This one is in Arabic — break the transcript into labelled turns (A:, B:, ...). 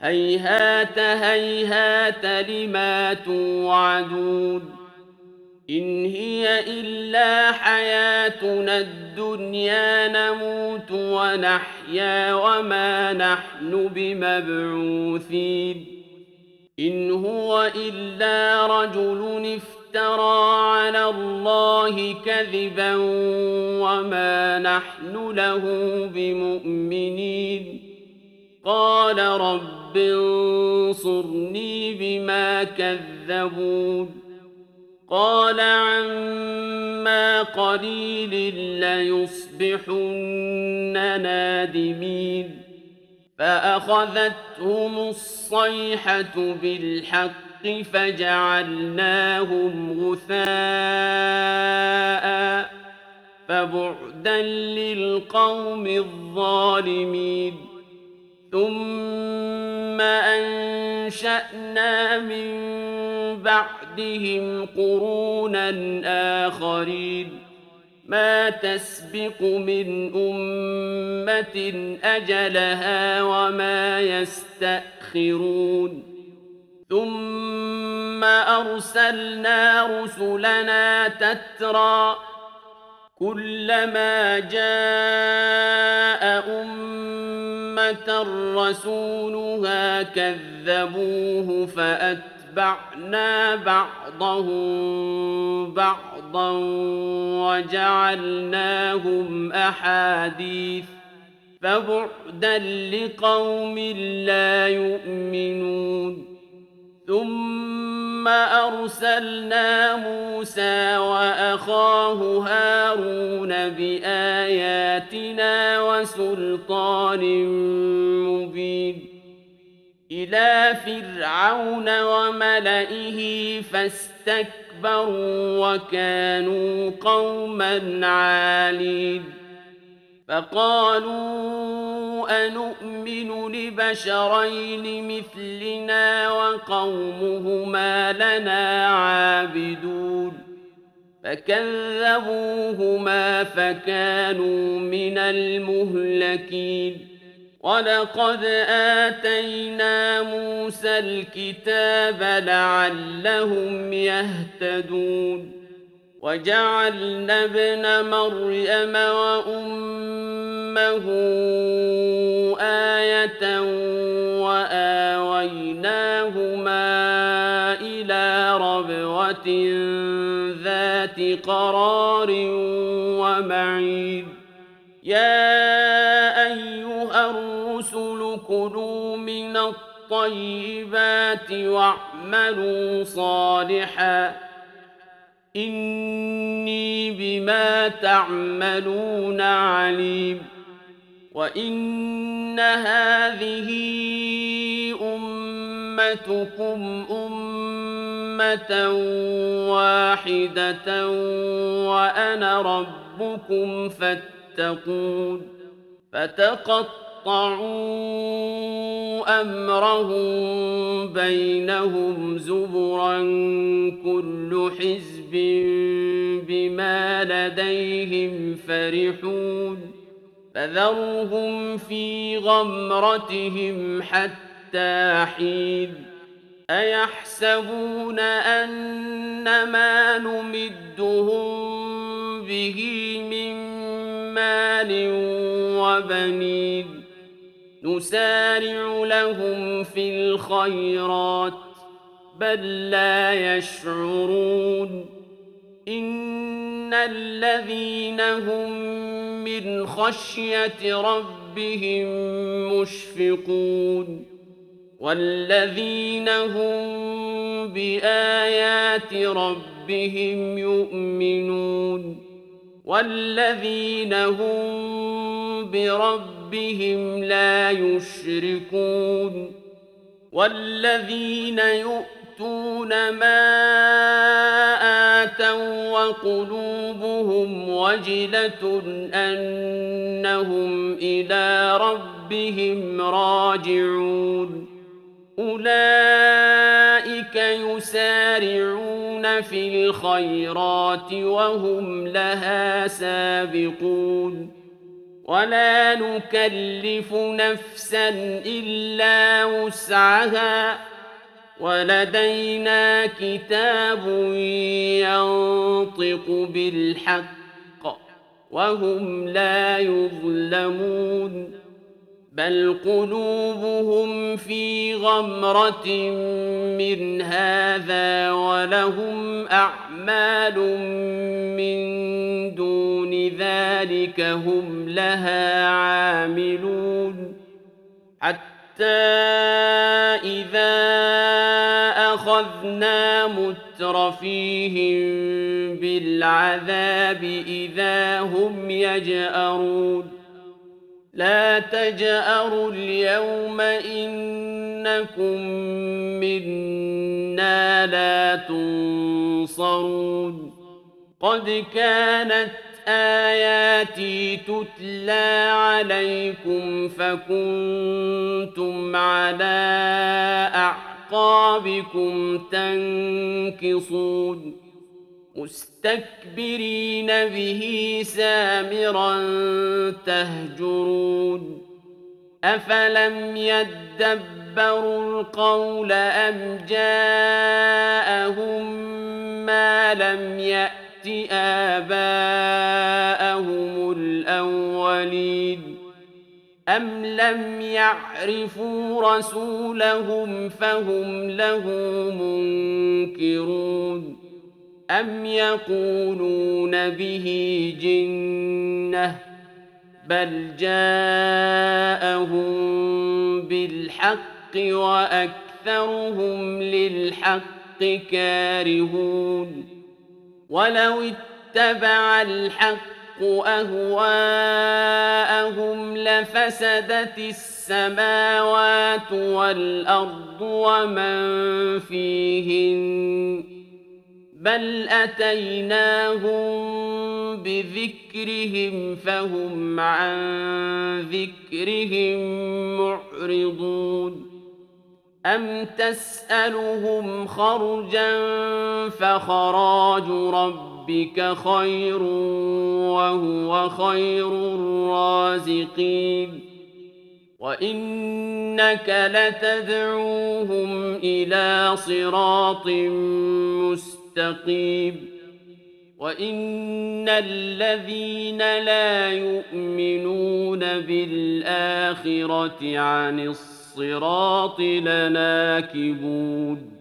A: هيهات هيهات لما توعدون إن هي إلا حياتنا الدنيا نموت ونحيا وما نحن بمبعوثين إن هو إلا رجل افترى على الله كذبا وما نحن له بمؤمنين قال رب انصرني بما كذبون قال عما قليل ليصبحن نادمين فأخذتهم الصيحة بالحق فجعلناهم غثاء فبعدا للقوم الظالمين ثم أنشأنا من بعدهم قرونا آخرين ما تسبق من أمة أجلها وما يستأخرون ثم أرسلنا رسلنا تترى كلما جاء أمة رسولها كذبوه فأتبعنا بعضهم بعضا وجعلناهم أحاديث فبعدا لقوم لا يؤمنون ثم أرسلنا موسى وأخاه هارون بآياتنا وسلطان مبين إلى فرعون وملئه فاستكبروا وكانوا قوما عالين فقالوا أنؤمن لبشرين مثلنا وقومهما لنا عابدون فكذبوهما فكانوا من المهلكين ولقد آتينا موسى الكتاب لعلهم يهتدون وجعلنا ابن مريم وأمه آية وآويناهما إلى ربوة ذات قرار ومعين يا أيها الرسل كلوا من الطيبات واعملوا صالحا إني بما تعملون عليم وإن هذه أمتكم أمة واحدة وأنا ربكم فاتقون فتقطعوا أمرهم بينهم زبرا كل حزب بما لديهم فرحون فذرهم في غمرتهم حتى حين أيحسبون أن ما نمدهم به من مال وبنين نسارع لهم في الخيرات بل لا يشعرون إن الذين هم من خشية ربهم مشفقون والذين هم بآيات ربهم يؤمنون والذين هم بربهم لا يشركون والذين يؤتون ما آتوا وقلوبهم وجلة أنهم إلى ربهم راجعون أولئك يسارعون في الخيرات وهم لها سابقون ولا نكلف نفسا إلا وسعها ولدينا كتاب ينطق بالحق وهم لا يظلمون بل قلوبهم في غمرة من هذا ولهم أعمال من دون ذلك هم لها عاملون حتى إذا أخذنا مترفيهم بالعذاب إذا هم يجأرون لا تجأروا اليوم إنكم منا لا تنصرون قد كانت آياتي تتلى عليكم فكنتم على أعقابكم تنكصون مستكبرين به سامرا تهجرون أفلم يدبروا القول أم جاءهم ما لم يأت آباءهم الأولين أم لم يعرفوا رسولهم فهم له منكرون أم يقولون به جنة بل جاءهم بالحق وأكثرهم للحق كارهون ولو اتبع الحق أهواءهم لفسدت السماوات والأرض ومن فيهن بل أتيناهم بذكرهم فهم عن ذكرهم معرضون أم تسألهم خرجا فخراج ربك خير وهو خير الرازقين وإنك لتدعوهم إلى صراط مستقيم وإن الذين لا يؤمنون بالآخرة عن الصراط لناكبون